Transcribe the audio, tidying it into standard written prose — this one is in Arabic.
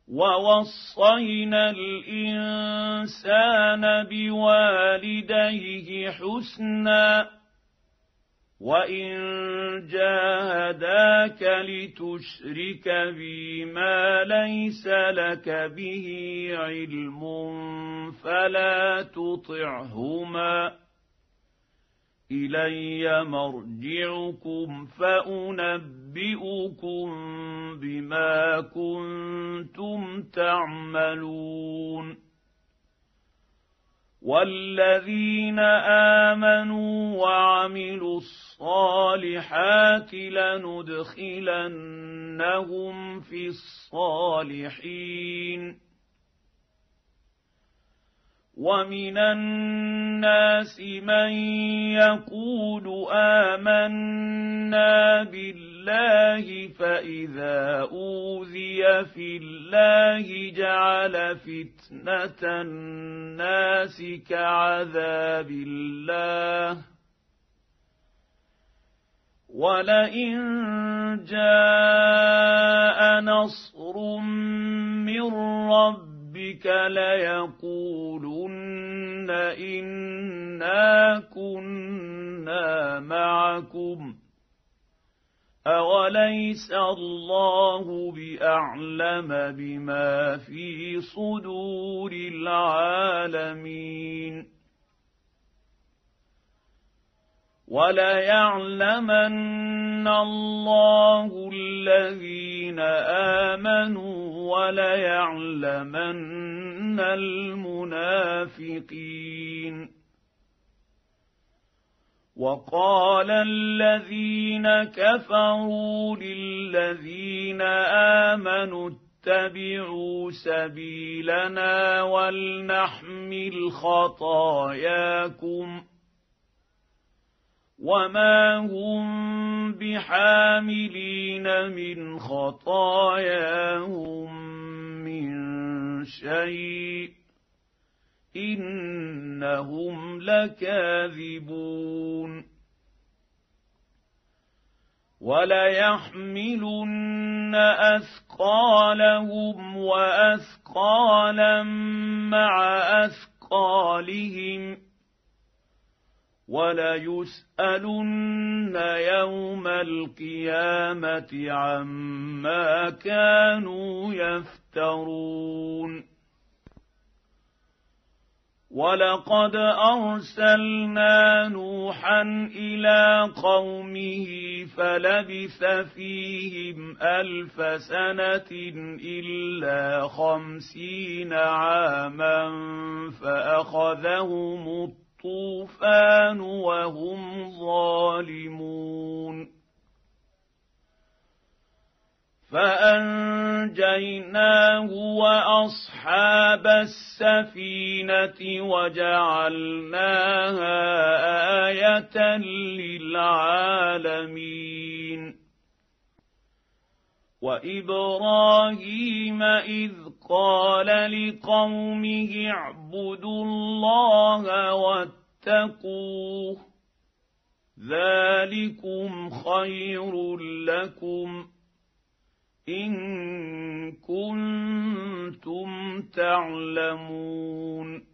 ووصينا الإنسان بوالديه حسنا وإن جاهداك لتشرك بي ما ليس لك به علم فلا تطعهما إلي مرجعكم فأنبئكم بما كنتم تعملون والذين آمنوا وعملوا الصالحات لندخلنهم في الصالحين ومن الناس من يقول آمنا بالله فإذا أوذي في الله جعل فتنة الناس كعذاب الله ولئن جاء نصر من ربك ليقولن إنا كنا معكم أوليس الله بأعلم بما في صدور العالمين وليعلمن الله الذين آمنوا وليعلمن المنافقين وقال الذين كفروا للذين آمنوا اتبعوا سبيلنا ولنحمل خطاياكم وما هم بحاملين من خطاياهم من شيء إنهم لكاذبون وليحملن أثقالهم وأثقالا مع أثقالهم وليسألن يوم القيامة عما كانوا يفترون ولقد أرسلنا نوحا إلى قومه فلبث فيهم 1000 سنة إلا 50 عاما فأخذهم الطوفان وهم ظالمون فأنجيناه وأصحاب السفينة وجعلناها آية للعالمين وإبراهيم إذ قال لقومه اعبدوا الله واتقوه ذلكم خير لكم إن كنتم تعلمون